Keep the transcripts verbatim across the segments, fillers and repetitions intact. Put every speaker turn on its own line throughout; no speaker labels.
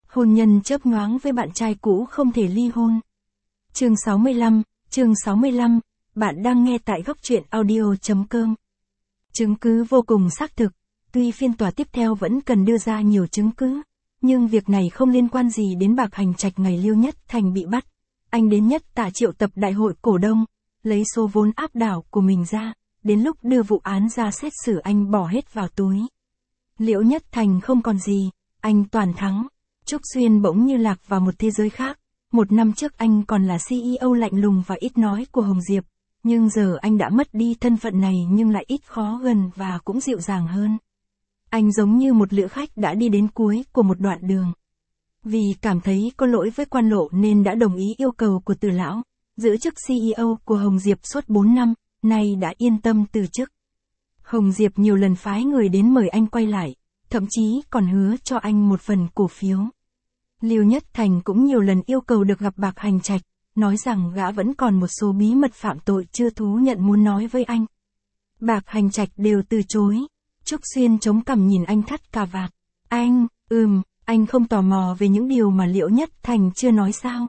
Hôn nhân chớp nhoáng với bạn trai cũ không thể ly hôn. Chương sáu mươi lăm, chương sáu mươi lăm, bạn đang nghe tại góc truyện audio chấm com. Chứng cứ vô cùng xác thực, tuy phiên tòa tiếp theo vẫn cần đưa ra nhiều chứng cứ, nhưng việc này không liên quan gì đến Bạc Hành Trạch ngày Liêu Nhất Thành bị bắt. Anh đến Nhất Tạ triệu tập đại hội cổ đông, lấy số vốn áp đảo của mình ra, đến lúc đưa vụ án ra xét xử anh bỏ hết vào túi. Liễu Nhất Thành không còn gì, anh toàn thắng. Trúc Xuyên bỗng như lạc vào một thế giới khác. Một năm trước anh còn là xê e ô lạnh lùng và ít nói của Hồng Diệp, nhưng giờ anh đã mất đi thân phận này nhưng lại ít khó gần và cũng dịu dàng hơn. Anh giống như một lữ khách đã đi đến cuối của một đoạn đường. Vì cảm thấy có lỗi với quan lộ nên đã đồng ý yêu cầu của Từ lão, giữ chức xê e ô của Hồng Diệp suốt bốn năm, nay đã yên tâm từ chức. Hồng Diệp nhiều lần phái người đến mời anh quay lại, thậm chí còn hứa cho anh một phần cổ phiếu. Liêu Nhất Thành cũng nhiều lần yêu cầu được gặp Bạc Hành Trạch, nói rằng gã vẫn còn một số bí mật phạm tội chưa thú nhận muốn nói với anh. Bạc Hành Trạch đều từ chối. Trúc Xuyên chống cằm nhìn anh thắt cà vạt. Anh, ừm, anh không tò mò về những điều mà Liễu Nhất Thành chưa nói sao?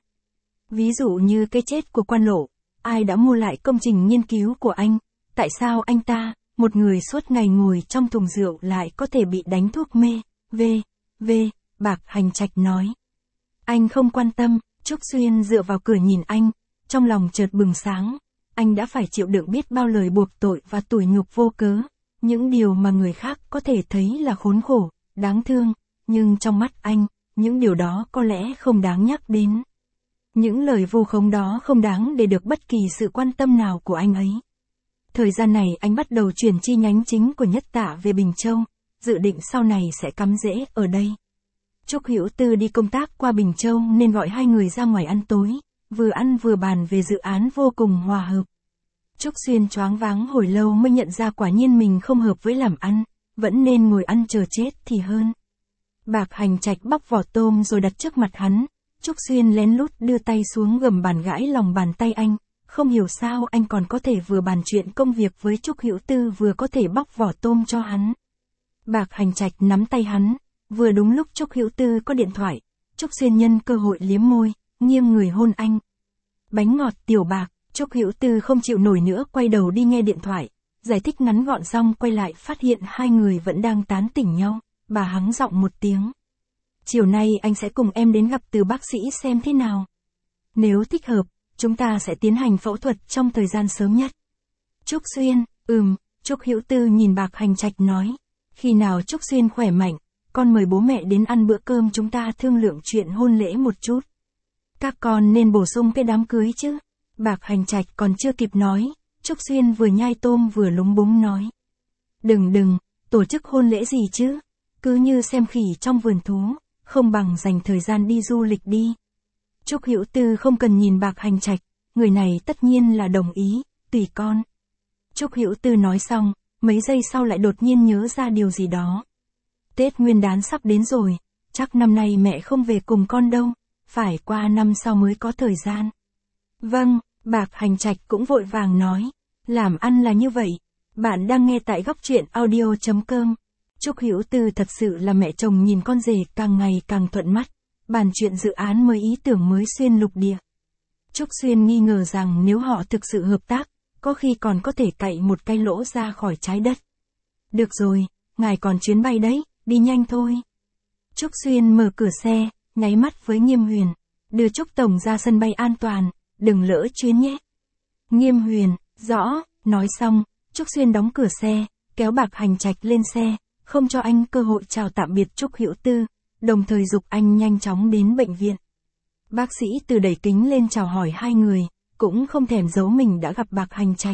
Ví dụ như cái chết của quan lộ, ai đã mua lại công trình nghiên cứu của anh, tại sao anh ta, một người suốt ngày ngồi trong thùng rượu lại có thể bị đánh thuốc mê, v, v, Bạc Hành Trạch nói. Anh không quan tâm. Trúc Xuyên dựa vào cửa nhìn anh, trong lòng chợt bừng sáng. Anh đã phải chịu đựng biết bao lời buộc tội và tủi nhục vô cớ, những điều mà người khác có thể thấy là khốn khổ, đáng thương, nhưng trong mắt anh, những điều đó có lẽ không đáng nhắc đến. Những lời vu khống đó không đáng để được bất kỳ sự quan tâm nào của anh ấy. Thời gian này anh bắt đầu chuyển chi nhánh chính của Nhất Tạ về Bình Châu, dự định sau này sẽ cắm rễ ở đây. Trúc Hữu Tư đi công tác qua Bình Châu nên gọi hai người ra ngoài ăn tối, vừa ăn vừa bàn về dự án vô cùng hòa hợp. Trúc Xuyên choáng váng hồi lâu mới nhận ra quả nhiên mình không hợp với làm ăn, vẫn nên ngồi ăn chờ chết thì hơn. Bạc Hành Trạch bóc vỏ tôm rồi đặt trước mặt hắn, Trúc Xuyên lén lút đưa tay xuống gầm bàn gãi lòng bàn tay anh, không hiểu sao anh còn có thể vừa bàn chuyện công việc với Trúc Hữu Tư vừa có thể bóc vỏ tôm cho hắn. Bạc Hành Trạch nắm tay hắn. Vừa đúng lúc Trúc Hữu Tư có điện thoại, Trúc Xuyên nhân cơ hội liếm môi, nghiêng người hôn anh. Bánh ngọt Tiểu Bạc. Trúc Hữu Tư không chịu nổi nữa quay đầu đi nghe điện thoại, giải thích ngắn gọn xong quay lại phát hiện hai người vẫn đang tán tỉnh nhau, bà hắng giọng một tiếng. Chiều nay anh sẽ cùng em đến gặp Từ bác sĩ xem thế nào. Nếu thích hợp, chúng ta sẽ tiến hành phẫu thuật trong thời gian sớm nhất. Trúc Xuyên, ừm, Trúc Hữu Tư nhìn Bạc Hành Trạch nói. Khi nào Trúc Xuyên khỏe mạnh, con mời bố mẹ đến ăn bữa cơm chúng ta thương lượng chuyện hôn lễ một chút. Các con nên bổ sung cái đám cưới chứ. Bạc Hành Trạch còn chưa kịp nói, Trúc Xuyên vừa nhai tôm vừa lúng búng nói. Đừng đừng, tổ chức hôn lễ gì chứ, cứ như xem khỉ trong vườn thú, không bằng dành thời gian đi du lịch đi. Trúc Hữu Tư không cần nhìn Bạc Hành Trạch, người này tất nhiên là đồng ý, tùy con. Trúc Hữu Tư nói xong, mấy giây sau lại đột nhiên nhớ ra điều gì đó. Tết Nguyên đán sắp đến rồi, chắc năm nay mẹ không về cùng con đâu, phải qua năm sau mới có thời gian. Vâng, Bạc Hành Trạch cũng vội vàng nói, làm ăn là như vậy. Bạn đang nghe tại góc truyện audio chấm com. Trúc Hữu Tư thật sự là mẹ chồng nhìn con rể càng ngày càng thuận mắt, bàn chuyện dự án mới ý tưởng mới xuyên lục địa. Trúc Xuyên nghi ngờ rằng nếu họ thực sự hợp tác, có khi còn có thể cạy một cái lỗ ra khỏi trái đất. Được rồi, ngài còn chuyến bay đấy, đi nhanh thôi. Trúc Xuyên mở cửa xe, nháy mắt với Nghiêm Huyền, đưa Trúc Tổng ra sân bay an toàn, đừng lỡ chuyến nhé. Nghiêm Huyền, rõ, nói xong, Trúc Xuyên đóng cửa xe, kéo Bạc Hành Trạch lên xe, không cho anh cơ hội chào tạm biệt Trúc Hữu Tư, đồng thời giục anh nhanh chóng đến bệnh viện. Bác sĩ Từ đẩy kính lên chào hỏi hai người, cũng không thèm giấu mình đã gặp Bạc Hành Trạch.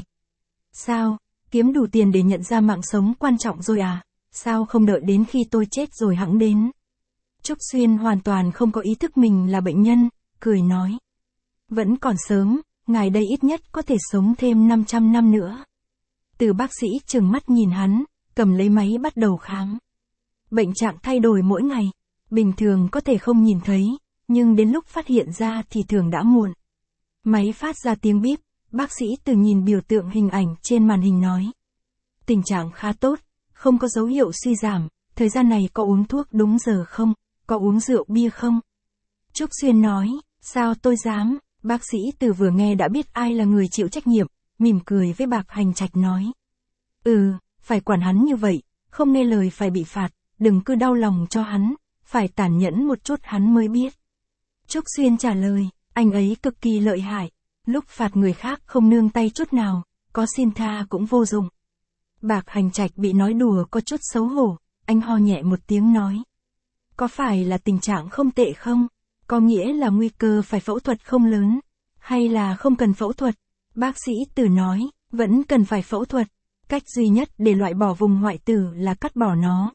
Sao, kiếm đủ tiền để nhận ra mạng sống quan trọng rồi à? Sao không đợi đến khi tôi chết rồi hẵng đến? Trúc Xuyên hoàn toàn không có ý thức mình là bệnh nhân, cười nói. Vẫn còn sớm, ngài đây ít nhất có thể sống thêm năm trăm năm nữa. Từ bác sĩ trừng mắt nhìn hắn, cầm lấy máy bắt đầu khám. Bệnh trạng thay đổi mỗi ngày, bình thường có thể không nhìn thấy, nhưng đến lúc phát hiện ra thì thường đã muộn. Máy phát ra tiếng bíp, bác sĩ Từ nhìn biểu tượng hình ảnh trên màn hình nói. Tình trạng khá tốt, không có dấu hiệu suy giảm, thời gian này có uống thuốc đúng giờ không? có uống rượu bia không? Trúc Xuyên nói, sao tôi dám, bác sĩ Từ vừa nghe đã biết ai là người chịu trách nhiệm, mỉm cười với Bạc Hành Trạch nói. Ừ, phải quản hắn như vậy, không nghe lời phải bị phạt, đừng cứ đau lòng cho hắn, phải tàn nhẫn một chút hắn mới biết. Trúc Xuyên trả lời, anh ấy cực kỳ lợi hại, lúc phạt người khác không nương tay chút nào, có xin tha cũng vô dụng. Bạc Hành Trạch bị nói đùa có chút xấu hổ, anh ho nhẹ một tiếng nói. Có phải là tình trạng không tệ không? Có nghĩa là nguy cơ phải phẫu thuật không lớn, hay là không cần phẫu thuật? Bác sĩ Từ nói, vẫn cần phải phẫu thuật, cách duy nhất để loại bỏ vùng hoại tử là cắt bỏ nó.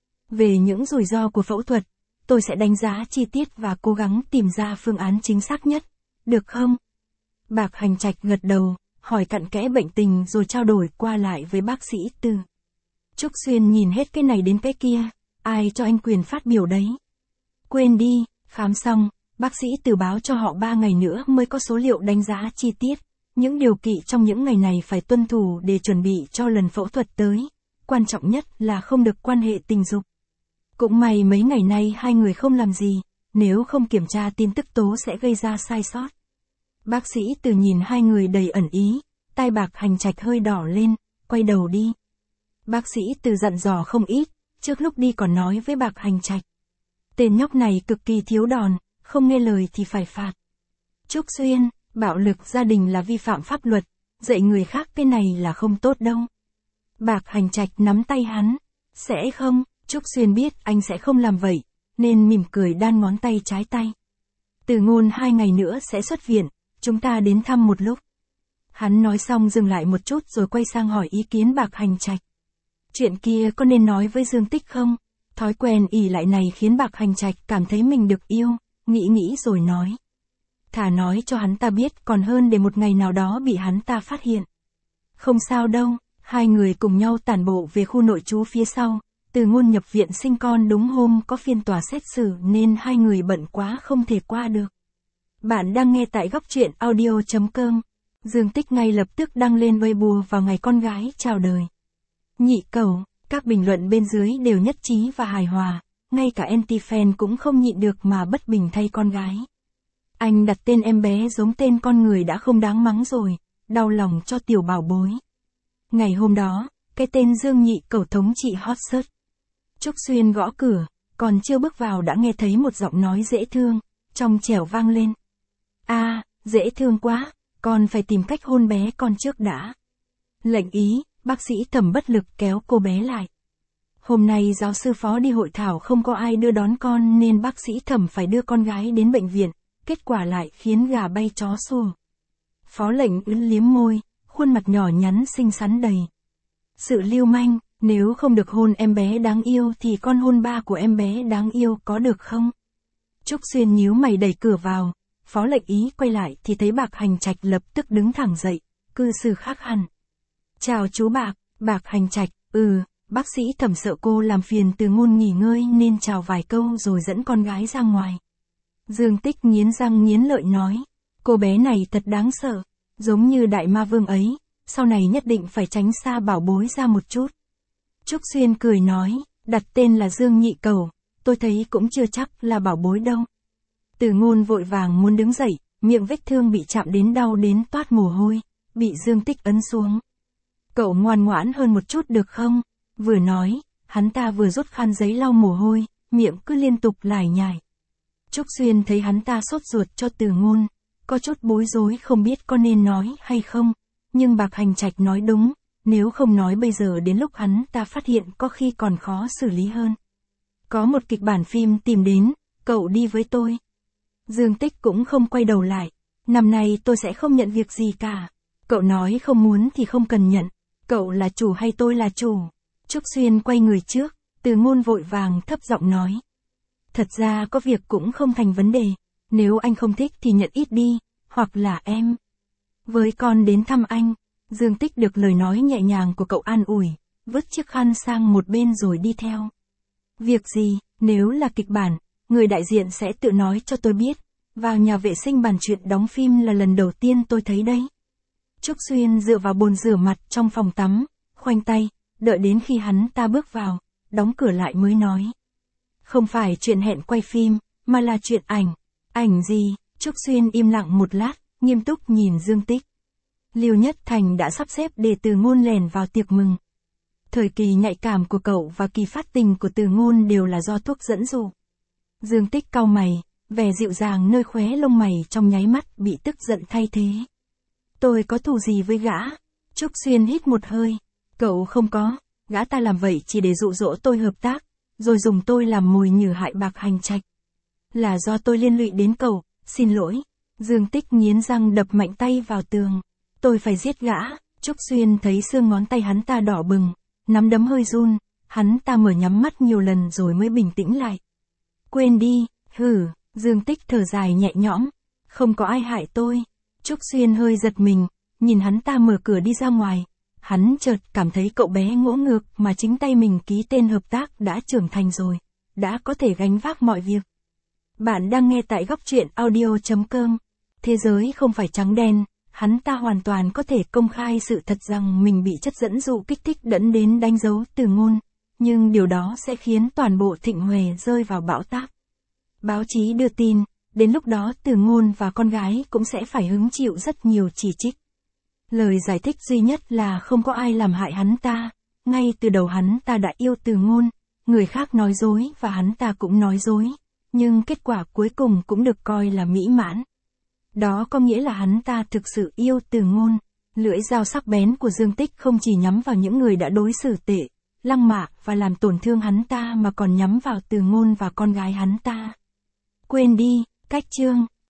Về những rủi ro của phẫu thuật, tôi sẽ đánh giá chi tiết và cố gắng tìm ra phương án chính xác nhất, được không? Bạc Hành Trạch gật đầu, hỏi cặn kẽ bệnh tình rồi trao đổi qua lại với bác sĩ Từ. Trúc Xuyên nhìn hết cái này đến cái kia, ai cho anh quyền phát biểu đấy? Quên đi, khám xong, bác sĩ Từ báo cho họ ba ngày nữa mới có số liệu đánh giá chi tiết. Những điều kỵ trong những ngày này phải tuân thủ để chuẩn bị cho lần phẫu thuật tới. Quan trọng nhất là không được quan hệ tình dục. Cũng may mấy ngày nay hai người không làm gì, nếu không kiểm tra tin tức tố sẽ gây ra sai sót. Bác sĩ Từ nhìn hai người đầy ẩn ý, tai Bạc Hành Trạch hơi đỏ lên, quay đầu đi. Bác sĩ Từ dặn dò không ít, trước lúc đi còn nói với Bạc Hành Trạch. Tên nhóc này cực kỳ thiếu đòn, không nghe lời thì phải phạt. Trúc Xuyên, bạo lực gia đình là vi phạm pháp luật, dạy người khác cái này là không tốt đâu. Bạc Hành Trạch nắm tay hắn. Sẽ không, Trúc Xuyên biết anh sẽ không làm vậy, nên mỉm cười đan ngón tay trái tay. Từ Ngôn hai ngày nữa sẽ xuất viện, chúng ta đến thăm một lúc. Hắn nói xong dừng lại một chút rồi quay sang hỏi ý kiến Bạc Hành Trạch. Chuyện kia có nên nói với Dương Tích không? Thói quen ỷ lại này khiến Bạc Hành Trạch cảm thấy mình được yêu, nghĩ nghĩ rồi nói. Thà nói cho hắn ta biết còn hơn để một ngày nào đó bị hắn ta phát hiện. Không sao đâu, hai người cùng nhau tản bộ về khu nội trú phía sau. Từ Ngôn nhập viện sinh con đúng hôm có phiên tòa xét xử nên hai người bận quá không thể qua được. Bạn đang nghe tại góc truyện audio chấm com. Dương Tích ngay lập tức đăng lên Weibo vào ngày con gái chào đời. Nhị cầu, các bình luận bên dưới đều nhất trí và hài hòa, ngay cả anti-fan cũng không nhịn được mà bất bình thay con gái. Anh đặt tên em bé giống tên con người đã không đáng mắng rồi, đau lòng cho tiểu bảo bối. Ngày hôm đó, cái tên Dương Nhị cầu thống trị hot search. Trúc Xuyên gõ cửa, còn chưa bước vào đã nghe thấy một giọng nói dễ thương, trong trẻo vang lên. A, à, dễ thương quá, con phải tìm cách hôn bé con trước đã. Lệnh ý, bác sĩ Thẩm bất lực kéo cô bé lại. Hôm nay giáo sư phó đi hội thảo không có ai đưa đón con nên bác sĩ Thẩm phải đưa con gái đến bệnh viện, kết quả lại khiến gà bay chó sủa. Phó lệnh ưỡn liếm môi, khuôn mặt nhỏ nhắn xinh xắn đầy sự lưu manh, nếu không được hôn em bé đáng yêu thì con hôn ba của em bé đáng yêu có được không? Trúc Xuyên nhíu mày đẩy cửa vào, phó lệnh ý quay lại thì thấy Bạc Hành Trạch lập tức đứng thẳng dậy, cư xử khác hẳn. Chào chú Bạc, Bạc Hành Trạch, ừ, bác sĩ Thẩm sợ cô làm phiền Từ Ngôn nghỉ ngơi nên chào vài câu rồi dẫn con gái ra ngoài. Dương Tích nghiến răng nghiến lợi nói, cô bé này thật đáng sợ, giống như đại ma vương ấy, sau này nhất định phải tránh xa bảo bối ra một chút. Trúc Xuyên cười nói, đặt tên là Dương Nhị cầu, tôi thấy cũng chưa chắc là bảo bối đâu. Từ Ngôn vội vàng muốn đứng dậy, miệng vết thương bị chạm đến đau đến toát mồ hôi, bị Dương Tích ấn xuống. Cậu ngoan ngoãn hơn một chút được không? Vừa nói, hắn ta vừa rút khăn giấy lau mồ hôi, miệng cứ liên tục lải nhải. Trúc Xuyên thấy hắn ta sốt ruột cho Từ Ngôn, có chút bối rối không biết có nên nói hay không, nhưng Bạc Hành Trạch nói đúng, nếu không nói bây giờ đến lúc hắn ta phát hiện có khi còn khó xử lý hơn. Có một kịch bản phim tìm đến, cậu đi với tôi. Dương Tích cũng không quay đầu lại, năm nay tôi sẽ không nhận việc gì cả. Cậu nói không muốn thì không cần nhận, cậu là chủ hay tôi là chủ? Trúc Xuyên quay người trước, Từ Ngôn vội vàng thấp giọng nói. Thật ra có việc cũng không thành vấn đề, nếu anh không thích thì nhận ít đi, hoặc là em với con đến thăm anh. Dương Tích được lời nói nhẹ nhàng của cậu an ủi, vứt chiếc khăn sang một bên rồi đi theo. Việc gì, nếu là kịch bản, người đại diện sẽ tự nói cho tôi biết, vào nhà vệ sinh bàn chuyện đóng phim là lần đầu tiên tôi thấy đấy. Trúc Xuyên dựa vào bồn rửa mặt trong phòng tắm, khoanh tay, đợi đến khi hắn ta bước vào, đóng cửa lại mới nói. Không phải chuyện hẹn quay phim, mà là chuyện ảnh. Ảnh gì? Trúc Xuyên im lặng một lát, nghiêm túc nhìn Dương Tích. Lưu Nhất Thành đã sắp xếp để Từ Ngôn lèn vào tiệc mừng. Thời kỳ nhạy cảm của cậu và kỳ phát tình của Từ Ngôn đều là do thuốc dẫn dụ. Dương Tích cau mày, vẻ dịu dàng nơi khóe lông mày trong nháy mắt bị tức giận thay thế. Tôi có thù gì với gã? Trúc Xuyên hít một hơi. Cậu không có, gã ta làm vậy chỉ để dụ dỗ tôi hợp tác, rồi dùng tôi làm mồi nhử hại Bạc Hành Trạch. Là do tôi liên lụy đến cậu, xin lỗi. Dương Tích nghiến răng đập mạnh tay vào tường. Tôi phải giết gã. Trúc Xuyên thấy xương ngón tay hắn ta đỏ bừng, nắm đấm hơi run, hắn ta mở nhắm mắt nhiều lần rồi mới bình tĩnh lại. Quên đi, hử, Dương Tích thở dài nhẹ nhõm. Không có ai hại tôi. Trúc Xuyên hơi giật mình, nhìn hắn ta mở cửa đi ra ngoài. Hắn chợt cảm thấy cậu bé ngỗ ngược mà chính tay mình ký tên hợp tác đã trưởng thành rồi, đã có thể gánh vác mọi việc. Bạn đang nghe tại góc truyện audio chấm com. Thế giới không phải trắng đen, hắn ta hoàn toàn có thể công khai sự thật rằng mình bị chất dẫn dụ kích thích dẫn đến đánh dấu Từ Ngôn, nhưng điều đó sẽ khiến toàn bộ Thịnh Huệ rơi vào bão táp. Báo chí đưa tin, đến lúc đó Từ Ngôn và con gái cũng sẽ phải hứng chịu rất nhiều chỉ trích. Lời giải thích duy nhất là không có ai làm hại hắn ta, ngay từ đầu hắn ta đã yêu Từ Ngôn, người khác nói dối và hắn ta cũng nói dối, nhưng kết quả cuối cùng cũng được coi là mỹ mãn. Đó có nghĩa là hắn ta thực sự yêu Từ Ngôn. Lưỡi dao sắc bén của Dương Tích không chỉ nhắm vào những người đã đối xử tệ, lăng mạ và làm tổn thương hắn ta mà còn nhắm vào Từ Ngôn và con gái hắn ta. Quên đi, cách chương.